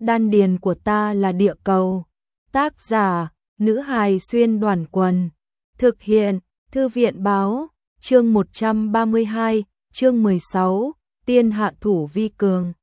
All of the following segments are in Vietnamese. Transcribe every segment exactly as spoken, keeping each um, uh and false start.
Đan điền của ta là địa cầu. Tác giả, nữ hài xuyên đoàn quần. Thực hiện, thư viện báo, chương một trăm ba mươi hai, chương mười sáu, tiên hạ thủ vi cường.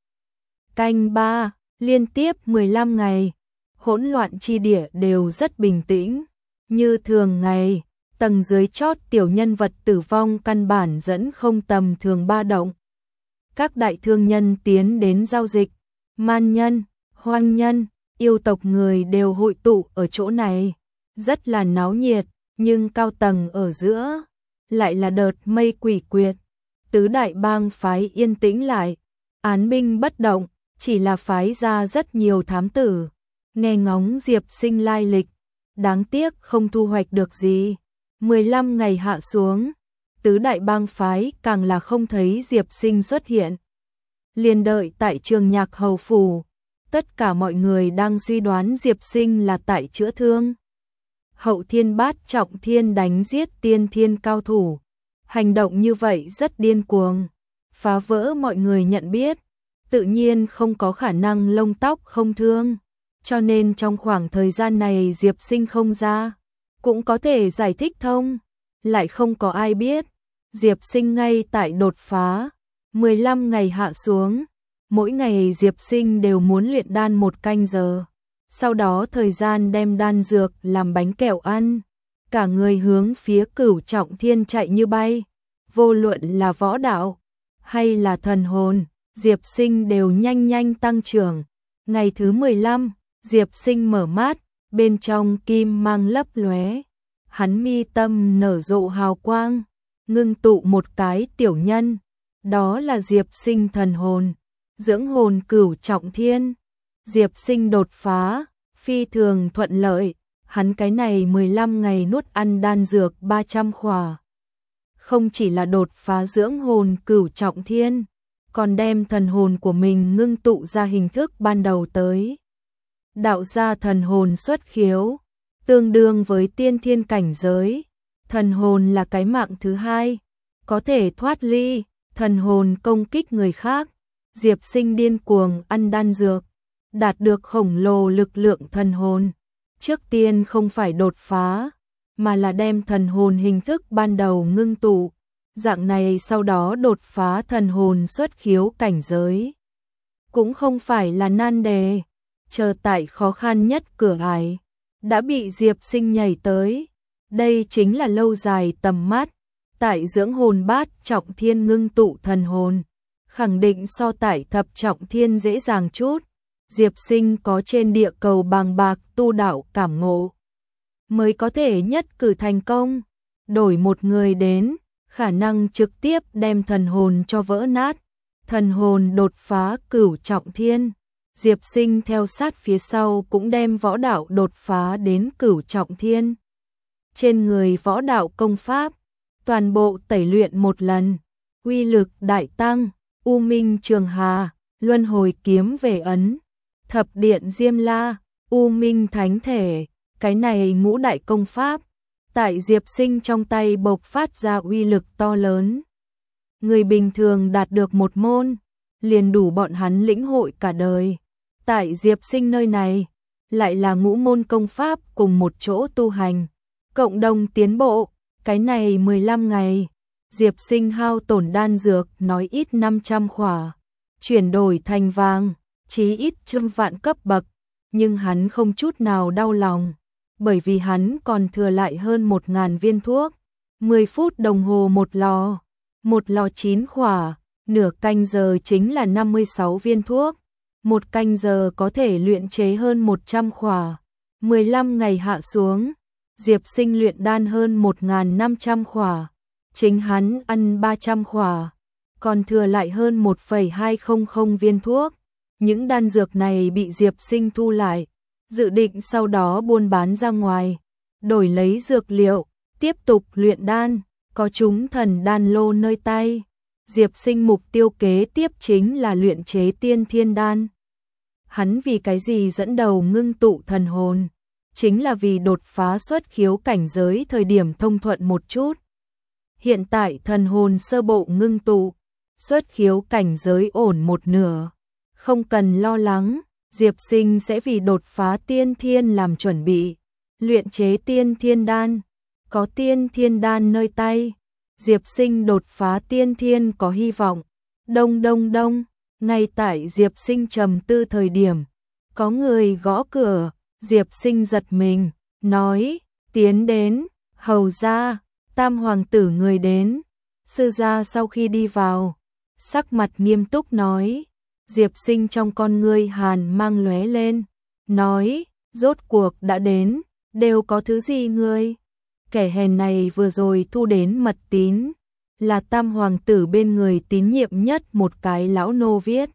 Canh ba, liên tiếp mười lăm ngày, hỗn loạn chi địa đều rất bình tĩnh. Như thường ngày, tầng dưới chót tiểu nhân vật tử vong căn bản dẫn không tầm thường ba động. Các đại thương nhân tiến đến giao dịch, man nhân, hoang nhân, yêu tộc người đều hội tụ ở chỗ này, rất là náo nhiệt, nhưng cao tầng ở giữa lại là đợt mây quỷ quyệt. Tứ đại bang phái yên tĩnh lại, án binh bất động, chỉ là phái ra rất nhiều thám tử, nghe ngóng Diệp Sinh lai lịch, đáng tiếc không thu hoạch được gì. mười lăm ngày hạ xuống, tứ đại bang phái càng là không thấy Diệp Sinh xuất hiện. Liền đợi tại Trường Nhạc hầu phủ, tất cả mọi người đang suy đoán Diệp Sinh là tại chữa thương. Hậu thiên bát trọng thiên đánh giết tiên thiên cao thủ, hành động như vậy rất điên cuồng, phá vỡ mọi người nhận biết, tự nhiên không có khả năng lông tóc không thương, cho nên trong khoảng thời gian này Diệp Sinh không ra, cũng có thể giải thích thông, lại không có ai biết. Diệp Sinh ngay tại đột phá, mười lăm ngày hạ xuống, mỗi ngày Diệp Sinh đều muốn luyện đan một canh giờ, sau đó thời gian đem đan dược làm bánh kẹo ăn, cả người hướng phía cửu trọng thiên chạy như bay, vô luận là võ đạo hay là thần hồn, Diệp Sinh đều nhanh nhanh tăng trưởng. Ngày thứ mười lăm, Diệp Sinh mở mắt, bên trong kim mang lấp lóe, hắn mi tâm nở rộ hào quang, ngưng tụ một cái tiểu nhân, đó là Diệp Sinh thần hồn, dưỡng hồn cửu trọng thiên. Diệp Sinh đột phá, phi thường thuận lợi, hắn cái này mười lăm ngày nuốt ăn đan dược ba trăm khỏa. Không chỉ là đột phá dưỡng hồn cửu trọng thiên, còn đem thần hồn của mình ngưng tụ ra hình thức ban đầu tới. Đạo gia thần hồn xuất khiếu, tương đương với tiên thiên cảnh giới, thần hồn là cái mạng thứ hai, có thể thoát ly, thần hồn công kích người khác. Diệp Sinh điên cuồng ăn đan dược, đạt được khổng lồ lực lượng thần hồn. Trước tiên không phải đột phá, mà là đem thần hồn hình thức ban đầu ngưng tụ, dạng này sau đó đột phá thần hồn xuất khiếu cảnh giới. Cũng không phải là nan đề, chờ tại khó khăn nhất cửa ải, đã bị Diệp Sinh nhảy tới. Đây chính là lâu dài tầm mắt, tại dưỡng hồn bát trọng thiên ngưng tụ thần hồn, khẳng định so tại thập trọng thiên dễ dàng chút. Diệp Sinh có trên địa cầu bàng bạc tu đạo cảm ngộ, mới có thể nhất cử thành công. Đổi một người đến, khả năng trực tiếp đem thần hồn cho vỡ nát. Thần hồn đột phá cửu trọng thiên, Diệp Sinh theo sát phía sau cũng đem võ đạo đột phá đến cửu trọng thiên. Trên người võ đạo công pháp, toàn bộ tẩy luyện một lần, uy lực đại tăng. U Minh Trường Hà, Luân Hồi Kiếm về ấn, Thập Điện Diêm La, U Minh Thánh Thể, cái này ngũ đại công pháp, tại Diệp Sinh trong tay bộc phát ra uy lực to lớn. Người bình thường đạt được một môn, liền đủ bọn hắn lĩnh hội cả đời. Tại Diệp Sinh nơi này, lại là ngũ môn công pháp cùng một chỗ tu hành, cộng đồng tiến bộ. Cái này mười lăm ngày, Diệp Sinh hao tổn đan dược nói ít năm trăm khỏa, chuyển đổi thành vàng, chí ít trăm vạn cấp bậc, nhưng hắn không chút nào đau lòng, bởi vì hắn còn thừa lại hơn một ngàn viên thuốc, mười phút đồng hồ một lò, một lò chín khỏa, nửa canh giờ chính là năm mươi sáu viên thuốc, một canh giờ có thể luyện chế hơn một trăm khỏa, mười lăm ngày hạ xuống, Diệp Sinh luyện đan hơn một nghìn năm trăm khỏa. Chính hắn ăn ba trăm khỏa, còn thừa lại hơn một phẩy hai không không viên thuốc. Những đan dược này bị Diệp Sinh thu lại, dự định sau đó buôn bán ra ngoài, đổi lấy dược liệu, tiếp tục luyện đan, có chúng thần đan lô nơi tay. Diệp Sinh mục tiêu kế tiếp chính là luyện chế tiên thiên đan. Hắn vì cái gì dẫn đầu ngưng tụ thần hồn? Chính là vì đột phá xuất khiếu cảnh giới thời điểm thông thuận một chút. Hiện tại thần hồn sơ bộ ngưng tụ, xuất khiếu cảnh giới ổn một nửa, không cần lo lắng, Diệp Sinh sẽ vì đột phá tiên thiên làm chuẩn bị, luyện chế tiên thiên đan, có tiên thiên đan nơi tay, Diệp Sinh đột phá tiên thiên có hy vọng. Đông đông đông, ngay tại Diệp Sinh trầm tư thời điểm, có người gõ cửa, Diệp Sinh giật mình, nói, tiến đến, hầu gia, Tam hoàng tử người đến. Sư gia sau khi đi vào, sắc mặt nghiêm túc nói, Diệp Sinh trong con ngươi hàn mang lóe lên, nói, rốt cuộc đã đến, đều có thứ gì ngươi? Kẻ hèn này vừa rồi thu đến mật tín, là Tam hoàng tử bên người tín nhiệm nhất một cái lão nô viết.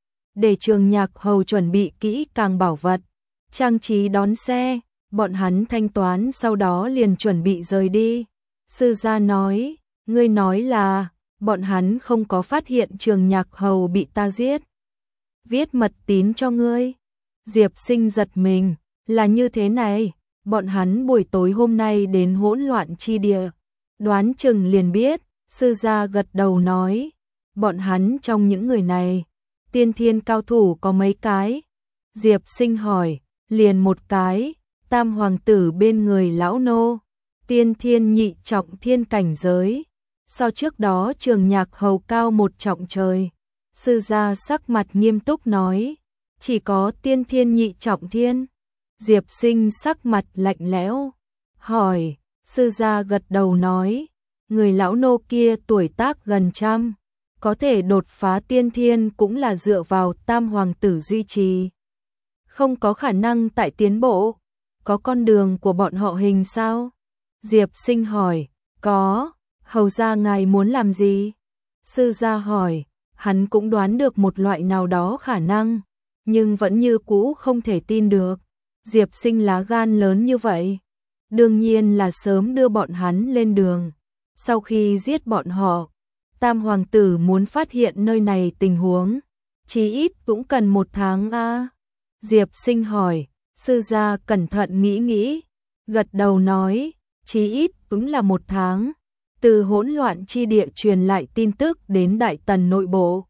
Để Trường Nhạc Hầu chuẩn bị kỹ càng bảo vật, trang trí đón xe, bọn hắn thanh toán sau đó liền chuẩn bị rời đi. Sư gia nói, ngươi nói là, bọn hắn không có phát hiện Trường Nhạc Hầu bị ta giết. Viết mật tín cho ngươi. Diệp Sinh giật mình, là như thế này, bọn hắn buổi tối hôm nay đến hỗn loạn chi địa. Đoán chừng liền biết, sư gia gật đầu nói, bọn hắn trong những người này, tiên thiên cao thủ có mấy cái? Diệp Sinh hỏi, liền một cái, Tam hoàng tử bên người lão nô, tiên thiên nhị trọng thiên cảnh giới. So trước đó Trường Nhạc Hầu cao một trọng trời. Sư gia sắc mặt nghiêm túc nói, chỉ có tiên thiên nhị trọng thiên. Diệp Sinh sắc mặt lạnh lẽo, hỏi, sư gia gật đầu nói, người lão nô kia tuổi tác gần trăm, có thể đột phá tiên thiên cũng là dựa vào Tam hoàng tử duy trì. Không có khả năng tại tiến bộ, có con đường của bọn họ hình sao? Diệp Sinh hỏi, có, hầu gia ngài muốn làm gì? Sư gia hỏi, hắn cũng đoán được một loại nào đó khả năng, nhưng vẫn như cũ không thể tin được. Diệp Sinh lá gan lớn như vậy, đương nhiên là sớm đưa bọn hắn lên đường. Sau khi giết bọn họ, Tam hoàng tử muốn phát hiện nơi này tình huống, chí ít cũng cần một tháng a. À? Diệp Sinh hỏi, sư gia cẩn thận nghĩ nghĩ, gật đầu nói, chí ít cũng là một tháng. Từ hỗn loạn chi địa truyền lại tin tức đến Đại Tần nội bộ,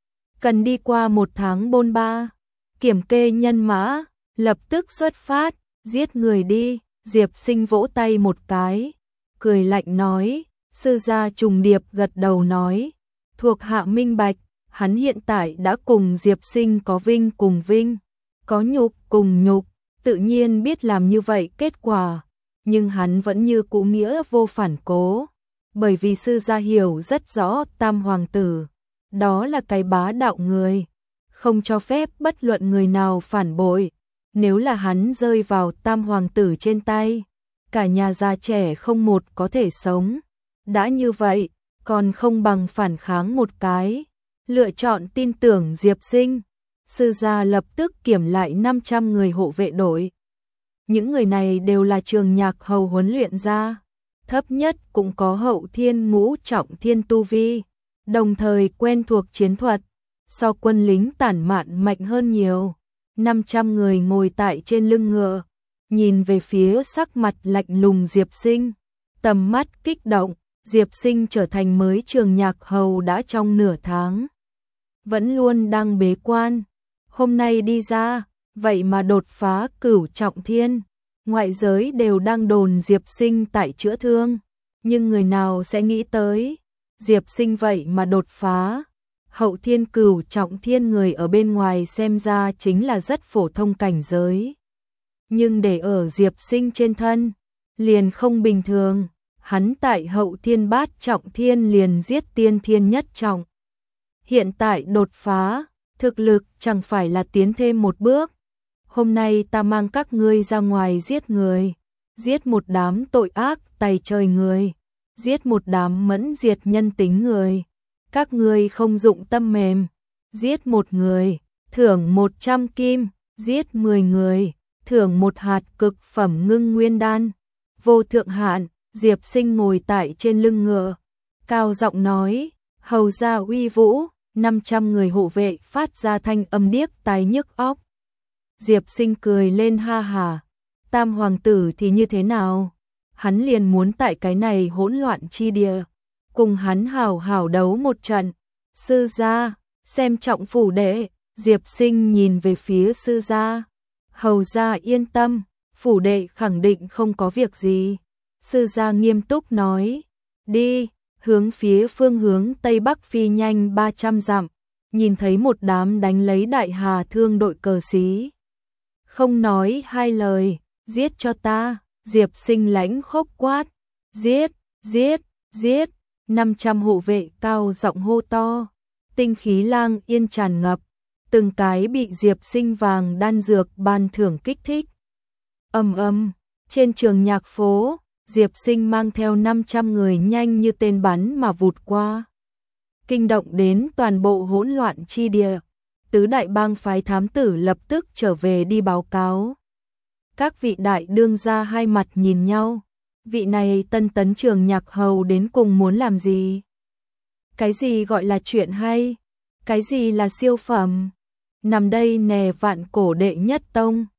cần đi qua một tháng bôn ba, kiểm kê nhân mã, lập tức xuất phát, giết người đi. Diệp Sinh vỗ tay một cái, cười lạnh nói, sư gia trùng điệp gật đầu nói, thuộc hạ minh bạch, hắn hiện tại đã cùng Diệp Sinh có vinh cùng vinh, có nhục cùng nhục, tự nhiên biết làm như vậy kết quả, nhưng hắn vẫn như cũ nghĩa vô phản cố, bởi vì sư gia hiểu rất rõ Tam hoàng tử, đó là cái bá đạo người, không cho phép bất luận người nào phản bội. Nếu là hắn rơi vào Tam hoàng tử trên tay, cả nhà già trẻ không một có thể sống. Đã như vậy, còn không bằng phản kháng một cái. Lựa chọn tin tưởng Diệp Sinh. Sư gia lập tức kiểm lại năm trăm người hộ vệ đội. Những người này đều là Trường Nhạc Hầu huấn luyện ra. Thấp nhất cũng có hậu thiên ngũ trọng thiên tu vi. Đồng thời quen thuộc chiến thuật. So quân lính tản mạn mạnh hơn nhiều. năm trăm người ngồi tại trên lưng ngựa, nhìn về phía sắc mặt lạnh lùng Diệp Sinh, tầm mắt kích động. Diệp Sinh trở thành mới Trường Nhạc Hầu đã trong nửa tháng, vẫn luôn đang bế quan, hôm nay đi ra, vậy mà đột phá cửu trọng thiên. Ngoại giới đều đang đồn Diệp Sinh tại chữa thương, nhưng người nào sẽ nghĩ tới, Diệp Sinh vậy mà đột phá. Hậu thiên cửu trọng thiên người ở bên ngoài xem ra chính là rất phổ thông cảnh giới. Nhưng để ở Diệp Sinh trên thân, liền không bình thường, hắn tại hậu thiên bát trọng thiên liền giết tiên thiên nhất trọng. Hiện tại đột phá, thực lực chẳng phải là tiến thêm một bước. Hôm nay ta mang các ngươi ra ngoài giết người, giết một đám tội ác tày trời người, giết một đám mẫn diệt nhân tính người. Các ngươi không dụng tâm mềm, giết một người, thưởng một trăm kim, giết mười người, thưởng một hạt cực phẩm ngưng nguyên đan. Vô thượng hạn, Diệp Sinh ngồi tại trên lưng ngựa, cao giọng nói, hầu gia uy vũ, năm trăm người hộ vệ phát ra thanh âm điếc tai nhức óc. Diệp Sinh cười lên ha hà, Tam hoàng tử thì như thế nào? Hắn liền muốn tại cái này hỗn loạn chi địa, cùng hắn hào hào đấu một trận. Sư gia, xem trọng phủ đệ, Diệp Sinh nhìn về phía sư gia. Hầu gia yên tâm, phủ đệ khẳng định không có việc gì. Sư gia nghiêm túc nói, đi, hướng phía phương hướng Tây Bắc phi nhanh ba trăm dặm, nhìn thấy một đám đánh lấy Đại Hà Thương đội cờ xí. Không nói hai lời, giết cho ta, Diệp Sinh lãnh khốc quát, giết, giết, giết, năm trăm hộ vệ cao giọng hô to, tinh khí lang yên tràn ngập, từng cái bị Diệp Sinh vàng đan dược ban thưởng kích thích. Ầm ầm, trên trường nhạc phố, Diệp Sinh mang theo năm trăm người nhanh như tên bắn mà vụt qua. Kinh động đến toàn bộ hỗn loạn chi địa. Tứ đại bang phái thám tử lập tức trở về đi báo cáo. Các vị đại đương gia hai mặt nhìn nhau. Vị này tân tấn trường nhạc hầu đến cùng muốn làm gì? Cái gì gọi là chuyện hay? Cái gì là siêu phẩm? Nằm đây nè vạn cổ đệ nhất tông.